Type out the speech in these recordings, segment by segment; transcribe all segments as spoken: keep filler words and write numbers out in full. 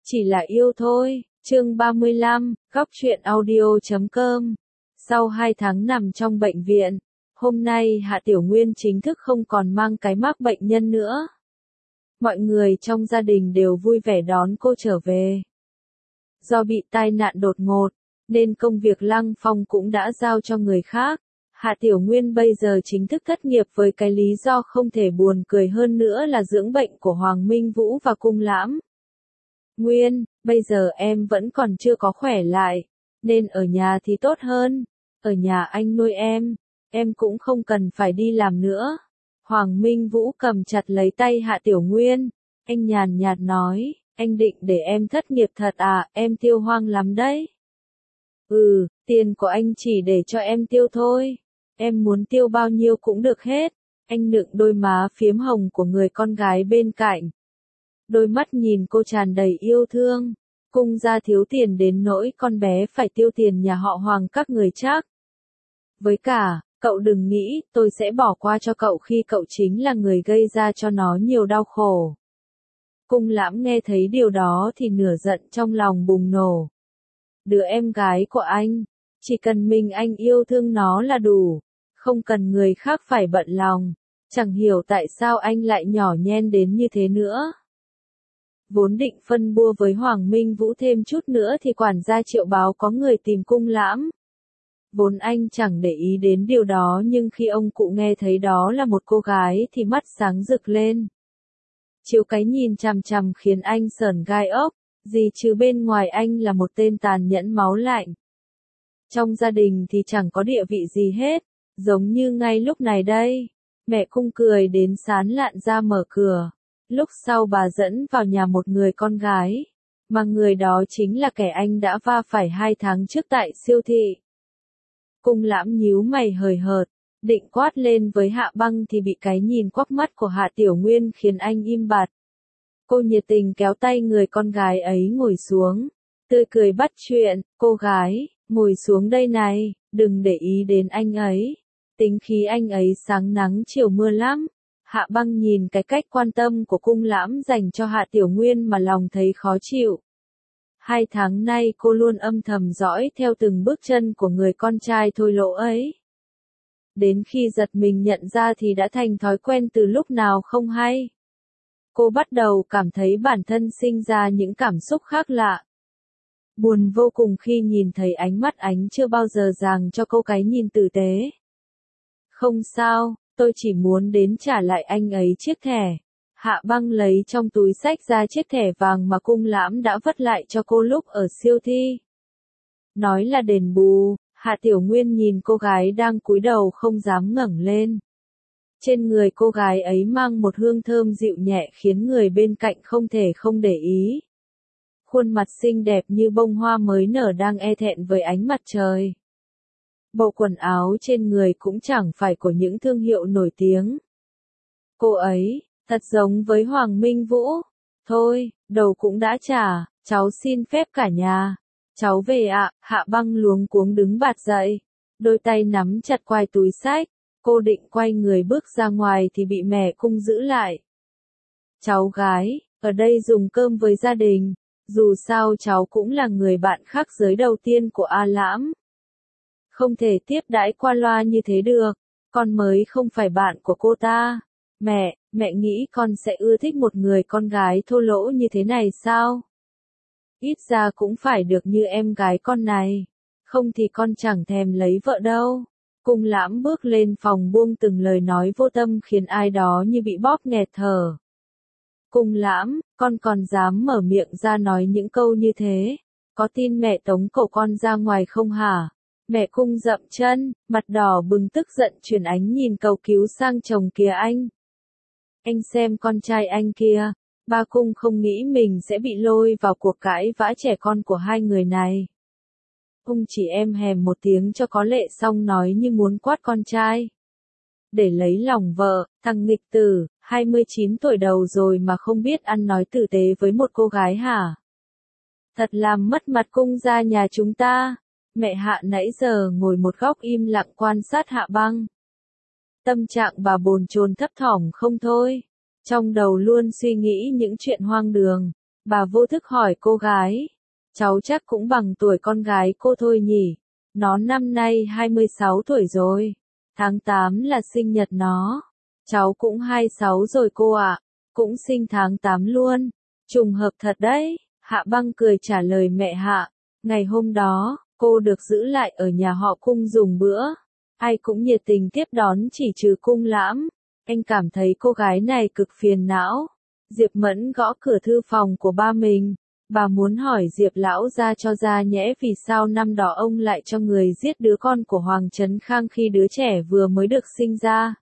Chỉ là yêu thôi, chương ba mươi lăm, góc truyện audio chấm com. Sau hai tháng nằm trong bệnh viện, hôm nay Hạ Tiểu Nguyên chính thức không còn mang cái mác bệnh nhân nữa. Mọi người trong gia đình đều vui vẻ đón cô trở về. Do bị tai nạn đột ngột, nên công việc Lăng Phong cũng đã giao cho người khác. Hạ Tiểu Nguyên bây giờ chính thức thất nghiệp với cái lý do không thể buồn cười hơn nữa là dưỡng bệnh của Hoàng Minh Vũ và Cung Lãm. Nguyên, bây giờ em vẫn còn chưa có khỏe lại, nên ở nhà thì tốt hơn, ở nhà anh nuôi em, em cũng không cần phải đi làm nữa. Hoàng Minh Vũ cầm chặt lấy tay Hạ Tiểu Nguyên, anh nhàn nhạt nói, anh định để em thất nghiệp thật à, em tiêu hoang lắm đấy. Ừ, tiền của anh chỉ để cho em tiêu thôi, em muốn tiêu bao nhiêu cũng được hết. Anh nựng đôi má phiếm hồng của người con gái bên cạnh. Đôi mắt nhìn cô tràn đầy yêu thương. Cung gia thiếu tiền đến nỗi con bé phải tiêu tiền nhà họ Hoàng các người chắc. Với cả, cậu đừng nghĩ tôi sẽ bỏ qua cho cậu khi cậu chính là người gây ra cho nó nhiều đau khổ. Cung Lãm nghe thấy điều đó thì nửa giận trong lòng bùng nổ. Đứa em gái của anh, chỉ cần mình anh yêu thương nó là đủ, không cần người khác phải bận lòng. Chẳng hiểu tại sao anh lại nhỏ nhen đến như thế nữa. Vốn định phân bua với Hoàng Minh Vũ thêm chút nữa thì quản gia Triệu báo có người tìm Cung Lãm. Vốn anh chẳng để ý đến điều đó nhưng khi ông cụ nghe thấy đó là một cô gái thì mắt sáng rực lên. Triệu cái nhìn chằm chằm khiến anh sởn gai ốc, gì chứ bên ngoài anh là một tên tàn nhẫn máu lạnh. Trong gia đình thì chẳng có địa vị gì hết, giống như ngay lúc này đây. Mẹ Cung cười đến sán lạn ra mở cửa. Lúc sau bà dẫn vào nhà một người con gái, mà người đó chính là kẻ anh đã va phải hai tháng trước tại siêu thị. Cung Lãm nhíu mày hời hợt, định quát lên với Hạ Băng thì bị cái nhìn quắc mắt của Hạ Tiểu Nguyên khiến anh im bặt. Cô nhiệt tình kéo tay người con gái ấy ngồi xuống, tươi cười bắt chuyện, cô gái, ngồi xuống đây này, đừng để ý đến anh ấy. Tính khí anh ấy sáng nắng chiều mưa lắm. Hạ Băng nhìn cái cách quan tâm của Cung Lãm dành cho Hạ Tiểu Nguyên mà lòng thấy khó chịu. Hai tháng nay cô luôn âm thầm dõi theo từng bước chân của người con trai thô lỗ ấy. Đến khi giật mình nhận ra thì đã thành thói quen từ lúc nào không hay. Cô bắt đầu cảm thấy bản thân sinh ra những cảm xúc khác lạ. Buồn vô cùng khi nhìn thấy ánh mắt ánh chưa bao giờ dàng cho cô cái nhìn tử tế. Không sao. Tôi chỉ muốn đến trả lại anh ấy chiếc thẻ. Hạ Băng lấy trong túi xách ra chiếc thẻ vàng mà Cung Lãm đã vất lại cho cô lúc ở siêu thị. Nói là đền bù, Hạ Tiểu Nguyên nhìn cô gái đang cúi đầu không dám ngẩng lên. Trên người cô gái ấy mang một hương thơm dịu nhẹ khiến người bên cạnh không thể không để ý. Khuôn mặt xinh đẹp như bông hoa mới nở đang e thẹn với ánh mặt trời. Bộ quần áo trên người cũng chẳng phải của những thương hiệu nổi tiếng. Cô ấy, thật giống với Hoàng Minh Vũ. Thôi, đầu cũng đã trả, cháu xin phép cả nhà. Cháu về ạ, Hạ Băng luống cuống đứng bạt dậy. Đôi tay nắm chặt quai túi xách. Cô định quay người bước ra ngoài thì bị mẹ Cung giữ lại. Cháu gái, ở đây dùng cơm với gia đình. Dù sao cháu cũng là người bạn khác giới đầu tiên của A Lãm. Không thể tiếp đãi qua loa như thế được, con mới không phải bạn của cô ta. Mẹ, mẹ nghĩ con sẽ ưa thích một người con gái thô lỗ như thế này sao? Ít ra cũng phải được như em gái con này, không thì con chẳng thèm lấy vợ đâu. Cung Lãm bước lên phòng buông từng lời nói vô tâm khiến ai đó như bị bóp nghẹt thở. Cung Lãm, con còn dám mở miệng ra nói những câu như thế, có tin mẹ tống cổ con ra ngoài không hả? Mẹ Cung dậm chân, mặt đỏ bừng tức giận chuyển ánh nhìn cầu cứu sang chồng kia anh. Anh xem con trai anh kia, ba Cung không nghĩ mình sẽ bị lôi vào cuộc cãi vã trẻ con của hai người này. Cung chỉ em hèm một tiếng cho có lệ xong nói như muốn quát con trai. Để lấy lòng vợ, thằng nghịch tử, hai mươi chín tuổi đầu rồi mà không biết ăn nói tử tế với một cô gái hả? Thật làm mất mặt Cung gia nhà chúng ta. Mẹ Hạ nãy giờ ngồi một góc im lặng quan sát Hạ Băng. Tâm trạng bà bồn chồn thấp thỏm không thôi. Trong đầu luôn suy nghĩ những chuyện hoang đường. Bà vô thức hỏi cô gái. Cháu chắc cũng bằng tuổi con gái cô thôi nhỉ. Nó năm nay hai mươi sáu tuổi rồi. Tháng tám là sinh nhật nó. Cháu cũng hai mươi sáu rồi cô ạ. Cũng sinh tháng tám luôn. Trùng hợp thật đấy. Hạ Băng cười trả lời mẹ Hạ. Ngày hôm đó, cô được giữ lại ở nhà họ Cung dùng bữa. Ai cũng nhiệt tình tiếp đón chỉ trừ Cung Lãm. Anh cảm thấy cô gái này cực phiền não. Diệp Mẫn gõ cửa thư phòng của ba mình. Bà muốn hỏi Diệp lão gia cho ra nhẽ vì sao năm đó ông lại cho người giết đứa con của Hoàng Trấn Khang khi đứa trẻ vừa mới được sinh ra.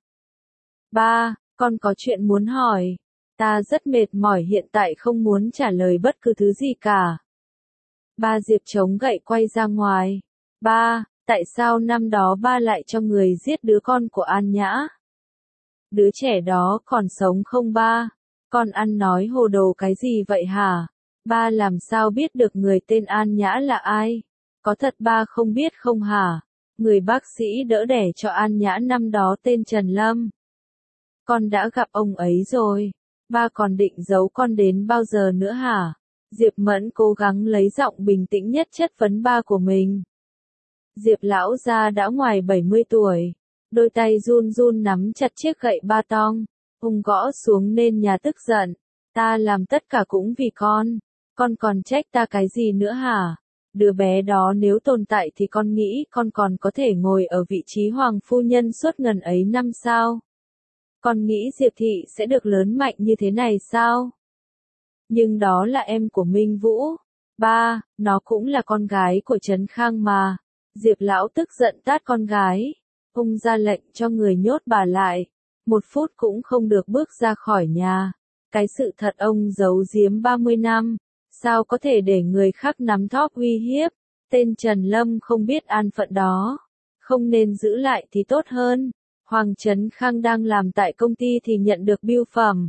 Ba, con có chuyện muốn hỏi. Ta rất mệt mỏi hiện tại không muốn trả lời bất cứ thứ gì cả. Ba Diệp chống gậy quay ra ngoài. Ba, tại sao năm đó ba lại cho người giết đứa con của An Nhã? Đứa trẻ đó còn sống không ba? Con ăn nói hồ đồ cái gì vậy hả? Ba làm sao biết được người tên An Nhã là ai? Có thật ba không biết không hả? Người bác sĩ đỡ đẻ cho An Nhã năm đó tên Trần Lâm. Con đã gặp ông ấy rồi. Ba còn định giấu con đến bao giờ nữa hả? Diệp Mẫn cố gắng lấy giọng bình tĩnh nhất chất vấn ba của mình. Diệp lão gia đã ngoài bảy mươi tuổi. Đôi tay run run nắm chặt chiếc gậy ba tong. Ông gõ xuống nền nhà tức giận. Ta làm tất cả cũng vì con. Con còn trách ta cái gì nữa hả? Đứa bé đó nếu tồn tại thì con nghĩ con còn có thể ngồi ở vị trí hoàng phu nhân suốt ngần ấy năm sao? Con nghĩ Diệp Thị sẽ được lớn mạnh như thế này sao? Nhưng đó là em của Minh Vũ. Ba, nó cũng là con gái của Trấn Khang mà. Diệp lão tức giận tát con gái. Ông ra lệnh cho người nhốt bà lại. Một phút cũng không được bước ra khỏi nhà. Cái sự thật ông giấu giếm ba mươi năm. Sao có thể để người khác nắm thóp uy hiếp? Tên Trần Lâm không biết an phận đó. Không nên giữ lại thì tốt hơn. Hoàng Trấn Khang đang làm tại công ty thì nhận được bưu phẩm.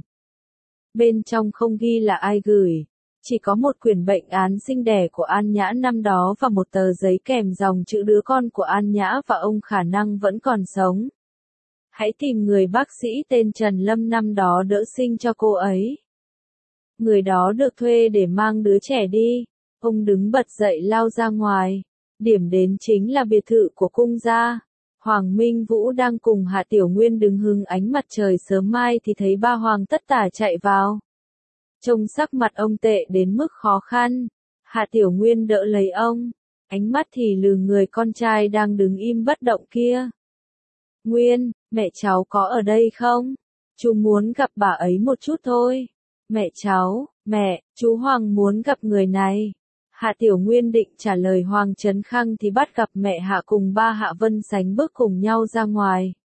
Bên trong không ghi là ai gửi. Chỉ có một quyển bệnh án sinh đẻ của An Nhã năm đó và một tờ giấy kèm dòng chữ đứa con của An Nhã và ông khả năng vẫn còn sống. Hãy tìm người bác sĩ tên Trần Lâm năm đó đỡ sinh cho cô ấy. Người đó được thuê để mang đứa trẻ đi. Ông đứng bật dậy lao ra ngoài. Điểm đến chính là biệt thự của Cung gia. Hoàng Minh Vũ đang cùng Hạ Tiểu Nguyên đứng hứng ánh mặt trời sớm mai thì thấy ba Hoàng tất tả chạy vào. Trông sắc mặt ông tệ đến mức khó khăn. Hạ Tiểu Nguyên đỡ lấy ông. Ánh mắt thì lừ người con trai đang đứng im bất động kia. Nguyên, mẹ cháu có ở đây không? Chú muốn gặp bà ấy một chút thôi. Mẹ cháu, mẹ, chú Hoàng muốn gặp người này. Hạ Tiểu Nguyên định trả lời Hoàng Trấn Khang thì bắt gặp mẹ Hạ cùng ba Hạ Vân Sánh bước cùng nhau ra ngoài.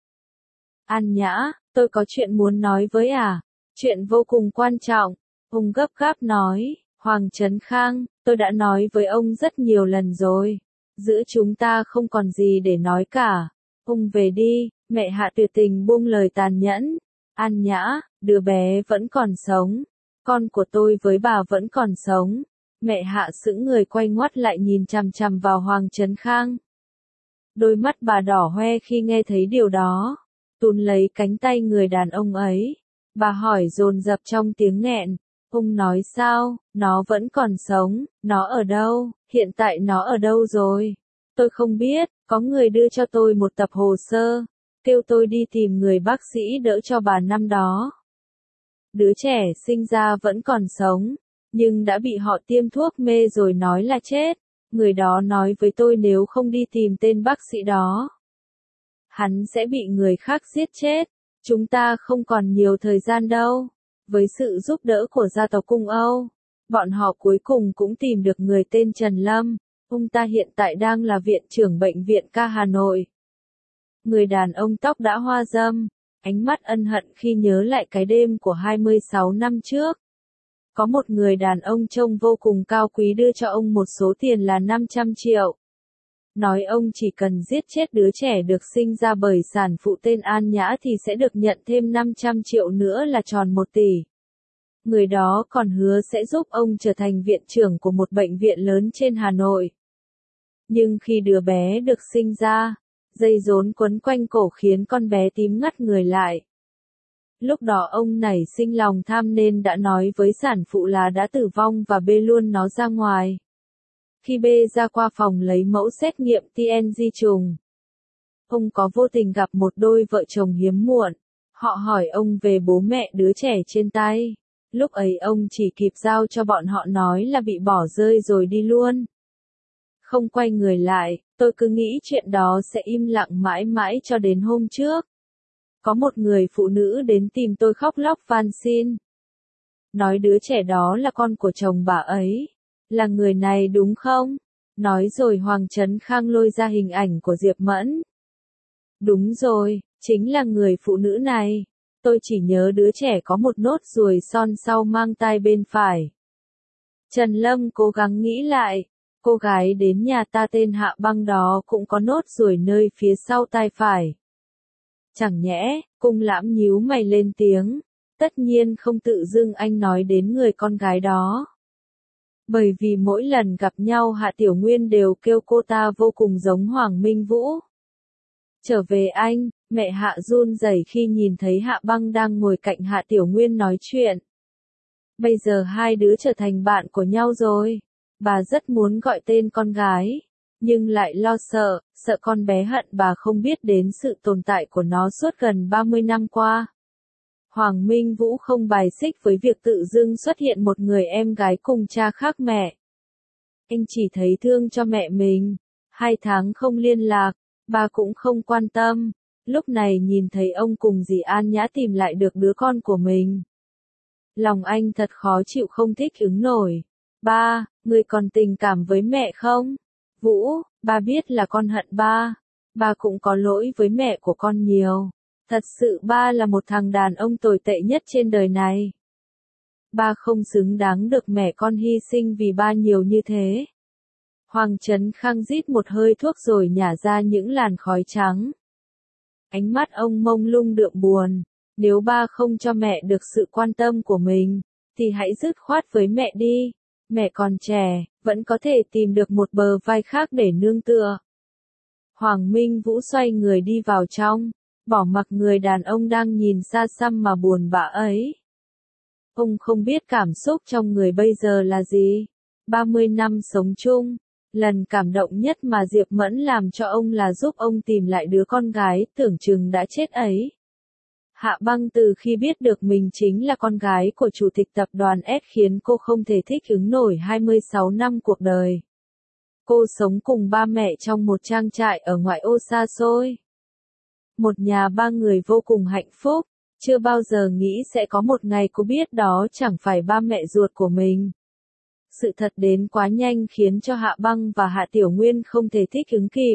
An Nhã, tôi có chuyện muốn nói với à? Chuyện vô cùng quan trọng. Ông gấp gáp nói, Hoàng Trấn Khang, tôi đã nói với ông rất nhiều lần rồi. Giữa chúng ta không còn gì để nói cả. Ông về đi, mẹ Hạ tuyệt tình buông lời tàn nhẫn. An Nhã, đứa bé vẫn còn sống. Con của tôi với bà vẫn còn sống. Mẹ Hạ sững người quay ngoắt lại nhìn chằm chằm vào Hoàng Trấn Khang. Đôi mắt bà đỏ hoe khi nghe thấy điều đó. Túm lấy cánh tay người đàn ông ấy. Bà hỏi dồn dập trong tiếng nghẹn. Ông nói sao, nó vẫn còn sống, nó ở đâu, hiện tại nó ở đâu rồi? Tôi không biết, có người đưa cho tôi một tập hồ sơ, kêu tôi đi tìm người bác sĩ đỡ cho bà năm đó. Đứa trẻ sinh ra vẫn còn sống, nhưng đã bị họ tiêm thuốc mê rồi nói là chết. Người đó nói với tôi nếu không đi tìm tên bác sĩ đó, hắn sẽ bị người khác giết chết. Chúng ta không còn nhiều thời gian đâu. Với sự giúp đỡ của gia tộc Cung Âu, bọn họ cuối cùng cũng tìm được người tên Trần Lâm. Ông ta hiện tại đang là viện trưởng bệnh viện ca Hà Nội. Người đàn ông tóc đã hoa râm, ánh mắt ân hận khi nhớ lại cái đêm của hai mươi sáu năm trước. Có một người đàn ông trông vô cùng cao quý đưa cho ông một số tiền là năm trăm triệu. Nói ông chỉ cần giết chết đứa trẻ được sinh ra bởi sản phụ tên An Nhã thì sẽ được nhận thêm năm trăm triệu nữa là tròn một tỷ. Người đó còn hứa sẽ giúp ông trở thành viện trưởng của một bệnh viện lớn trên Hà Nội. Nhưng khi đứa bé được sinh ra, dây rốn quấn quanh cổ khiến con bé tím ngắt người lại. Lúc đó ông nảy sinh lòng tham nên đã nói với sản phụ là đã tử vong và bê luôn nó ra ngoài. Khi bê ra qua phòng lấy mẫu xét nghiệm tê en di trùng, ông có vô tình gặp một đôi vợ chồng hiếm muộn. Họ hỏi ông về bố mẹ đứa trẻ trên tay. Lúc ấy ông chỉ kịp giao cho bọn họ nói là bị bỏ rơi rồi đi luôn. Không quay người lại, tôi cứ nghĩ chuyện đó sẽ im lặng mãi mãi cho đến hôm trước. Có một người phụ nữ đến tìm tôi khóc lóc van xin. Nói đứa trẻ đó là con của chồng bà ấy. Là người này đúng không? Nói rồi Hoàng Trấn Khang lôi ra hình ảnh của Diệp Mẫn. Đúng rồi, chính là người phụ nữ này. Tôi chỉ nhớ đứa trẻ có một nốt ruồi son sau mang tai bên phải. Trần Lâm cố gắng nghĩ lại. Cô gái đến nhà ta tên Hạ Băng đó cũng có nốt ruồi nơi phía sau tai phải. Chẳng nhẽ, Cung Lãm nhíu mày lên tiếng. Tất nhiên không tự dưng anh nói đến người con gái đó. Bởi vì mỗi lần gặp nhau Hạ Tiểu Nguyên đều kêu cô ta vô cùng giống Hoàng Minh Vũ. Trở về anh, mẹ Hạ run rẩy khi nhìn thấy Hạ Băng đang ngồi cạnh Hạ Tiểu Nguyên nói chuyện. Bây giờ hai đứa trở thành bạn của nhau rồi. Bà rất muốn gọi tên con gái, nhưng lại lo sợ, sợ con bé hận bà không biết đến sự tồn tại của nó suốt gần ba mươi năm qua. Hoàng Minh Vũ không bài xích với việc tự dưng xuất hiện một người em gái cùng cha khác mẹ. Anh chỉ thấy thương cho mẹ mình. Hai tháng không liên lạc, bà cũng không quan tâm. Lúc này nhìn thấy ông cùng dì An Nhã tìm lại được đứa con của mình. Lòng anh thật khó chịu không thích ứng nổi. Ba, người còn tình cảm với mẹ không? Vũ, ba biết là con hận ba. Ba cũng có lỗi với mẹ của con nhiều. Thật sự ba là một thằng đàn ông tồi tệ nhất trên đời này. Ba không xứng đáng được mẹ con hy sinh vì ba nhiều như thế. Hoàng Trấn Khang rít một hơi thuốc rồi nhả ra những làn khói trắng. Ánh mắt ông mông lung đượm buồn. Nếu ba không cho mẹ được sự quan tâm của mình, thì hãy dứt khoát với mẹ đi. Mẹ còn trẻ, vẫn có thể tìm được một bờ vai khác để nương tựa. Hoàng Minh Vũ xoay người đi vào trong, bỏ mặc người đàn ông đang nhìn xa xăm mà buồn bã ấy. Ông không biết cảm xúc trong người bây giờ là gì. ba mươi năm sống chung, lần cảm động nhất mà Diệp Mẫn làm cho ông là giúp ông tìm lại đứa con gái tưởng chừng đã chết ấy. Hạ Băng từ khi biết được mình chính là con gái của chủ tịch tập đoàn S khiến cô không thể thích ứng nổi hai mươi sáu năm cuộc đời. Cô sống cùng ba mẹ trong một trang trại ở ngoại ô xa xôi. Một nhà ba người vô cùng hạnh phúc, chưa bao giờ nghĩ sẽ có một ngày cô biết đó chẳng phải ba mẹ ruột của mình. Sự thật đến quá nhanh khiến cho Hạ Băng và Hạ Tiểu Nguyên không thể thích ứng kịp.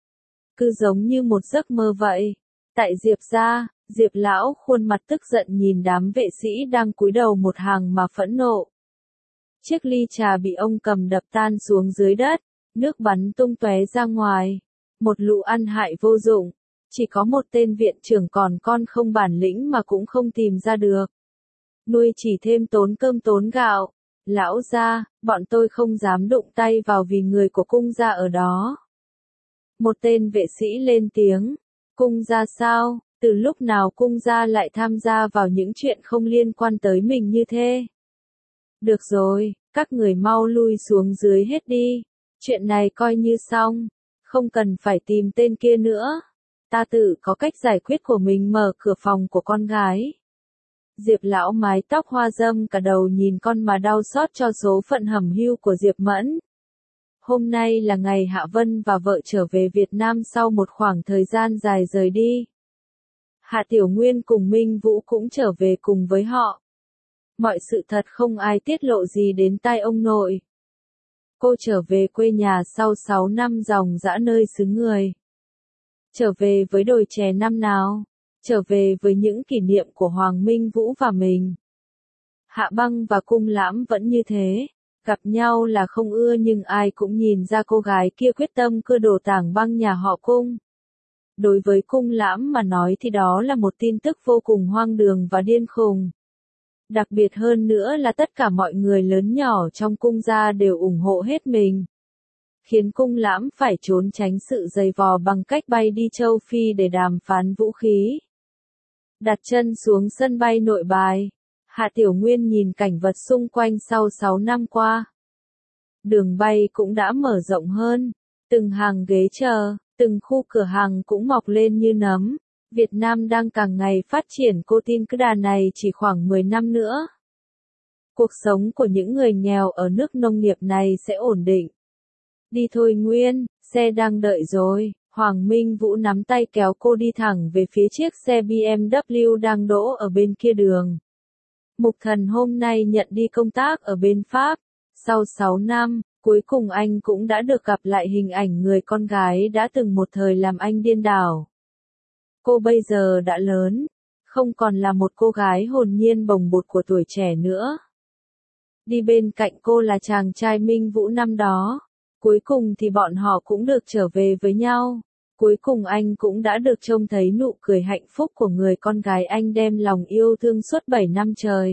Cứ giống như một giấc mơ vậy. Tại Diệp gia, Diệp lão khuôn mặt tức giận nhìn đám vệ sĩ đang cúi đầu một hàng mà phẫn nộ. Chiếc ly trà bị ông cầm đập tan xuống dưới đất, nước bắn tung tóe ra ngoài. Một lũ ăn hại vô dụng, chỉ có một tên viện trưởng còn con không bản lĩnh mà cũng không tìm ra được. Nuôi chỉ thêm tốn cơm tốn gạo. Lão gia, bọn tôi không dám đụng tay vào vì người của cung gia ở đó. Một tên vệ sĩ lên tiếng. Cung gia sao? Từ lúc nào cung gia lại tham gia vào những chuyện không liên quan tới mình như thế? Được rồi, các người mau lui xuống dưới hết đi. Chuyện này coi như xong. Không cần phải tìm tên kia nữa. Ta tự có cách giải quyết của mình. Mở cửa phòng của con gái. Diệp lão mái tóc hoa râm cả đầu nhìn con mà đau xót cho số phận hẩm hiu của Diệp Mẫn. Hôm nay là ngày Hạ Vân và vợ trở về Việt Nam sau một khoảng thời gian dài rời đi. Hạ Tiểu Nguyên cùng Minh Vũ cũng trở về cùng với họ. Mọi sự thật không ai tiết lộ gì đến tai ông nội. Cô trở về quê nhà sau sáu năm ròng rã nơi xứ người. Trở về với đồi chè năm nào. Trở về với những kỷ niệm của Hoàng Minh Vũ và mình. Hạ Băng và Cung Lãm vẫn như thế. Gặp nhau là không ưa nhưng ai cũng nhìn ra cô gái kia quyết tâm cưa đổ tảng băng nhà họ Cung. Đối với Cung Lãm mà nói thì đó là một tin tức vô cùng hoang đường và điên khùng. Đặc biệt hơn nữa là tất cả mọi người lớn nhỏ trong cung gia đều ủng hộ hết mình. Khiến Cung Lãm phải trốn tránh sự giày vò bằng cách bay đi châu Phi để đàm phán vũ khí. Đặt chân xuống sân bay Nội Bài, Hạ Tiểu Nguyên nhìn cảnh vật xung quanh sau sáu năm qua. Đường bay cũng đã mở rộng hơn, từng hàng ghế chờ, từng khu cửa hàng cũng mọc lên như nấm. Việt Nam đang càng ngày phát triển, cô tin cứ đà này chỉ khoảng mười năm nữa. Cuộc sống của những người nghèo ở nước nông nghiệp này sẽ ổn định. Đi thôi Nguyên, xe đang đợi rồi. Hoàng Minh Vũ nắm tay kéo cô đi thẳng về phía chiếc xe bê em vê đang đỗ ở bên kia đường. Mục Thần hôm nay nhận đi công tác ở bên Pháp. Sau sáu năm, cuối cùng anh cũng đã được gặp lại hình ảnh người con gái đã từng một thời làm anh điên đảo. Cô bây giờ đã lớn, không còn là một cô gái hồn nhiên bồng bột của tuổi trẻ nữa. Đi bên cạnh cô là chàng trai Minh Vũ năm đó. Cuối cùng thì bọn họ cũng được trở về với nhau. Cuối cùng anh cũng đã được trông thấy nụ cười hạnh phúc của người con gái anh đem lòng yêu thương suốt bảy năm trời.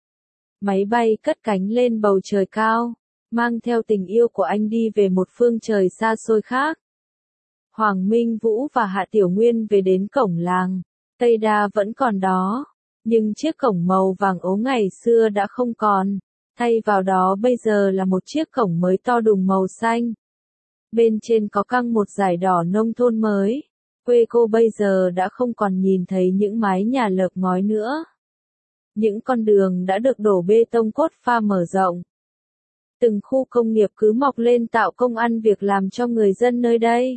Máy bay cất cánh lên bầu trời cao, mang theo tình yêu của anh đi về một phương trời xa xôi khác. Hoàng Minh Vũ và Hạ Tiểu Nguyên về đến cổng làng, Tây Đa vẫn còn đó, nhưng chiếc cổng màu vàng ố ngày xưa đã không còn, thay vào đó bây giờ là một chiếc cổng mới to đùng màu xanh. Bên trên có căng một dải đỏ nông thôn mới. Quê cô bây giờ đã không còn nhìn thấy những mái nhà lợp ngói nữa. Những con đường đã được đổ bê tông cốt pha mở rộng. Từng khu công nghiệp cứ mọc lên tạo công ăn việc làm cho người dân nơi đây.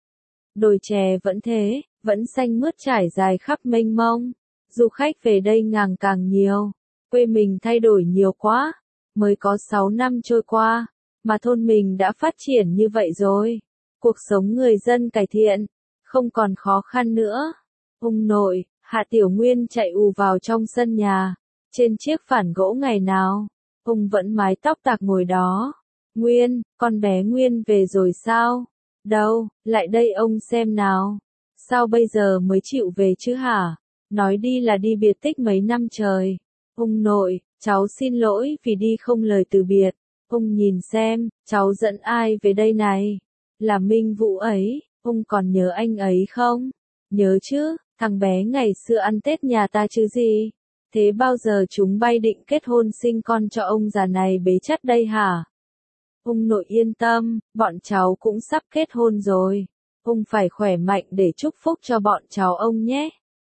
Đồi chè vẫn thế, vẫn xanh mướt trải dài khắp mênh mông. Du khách về đây ngày càng nhiều. Quê mình thay đổi nhiều quá. Mới có sáu năm trôi qua, mà thôn mình đã phát triển như vậy rồi. Cuộc sống người dân cải thiện, không còn khó khăn nữa. Ông nội, Hạ Tiểu Nguyên chạy ù vào trong sân nhà, trên chiếc phản gỗ ngày nào. Ông vẫn mái tóc tạc ngồi đó. Nguyên, con bé Nguyên về rồi sao? Đâu, lại đây ông xem nào. Sao bây giờ mới chịu về chứ hả? Nói đi là đi biệt tích mấy năm trời. Ông nội, cháu xin lỗi vì đi không lời từ biệt. Ông nhìn xem, cháu dẫn ai về đây này? Là Minh Vũ ấy, ông còn nhớ anh ấy không? Nhớ chứ, thằng bé ngày xưa ăn Tết nhà ta chứ gì? Thế bao giờ chúng bay định kết hôn sinh con cho ông già này bế chắc đây hả? Ông nội yên tâm, bọn cháu cũng sắp kết hôn rồi. Ông phải khỏe mạnh để chúc phúc cho bọn cháu ông nhé.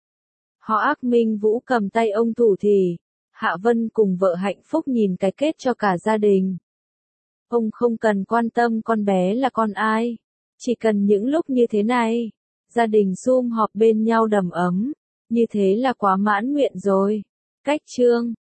Họ ác Minh Vũ cầm tay ông thủ thì. Hạ Vân cùng vợ hạnh phúc nhìn cái kết cho cả gia đình. Ông không cần quan tâm con bé là con ai. Chỉ cần những lúc như thế này, gia đình sum họp bên nhau đầm ấm. Như thế là quá mãn nguyện rồi. Cách chương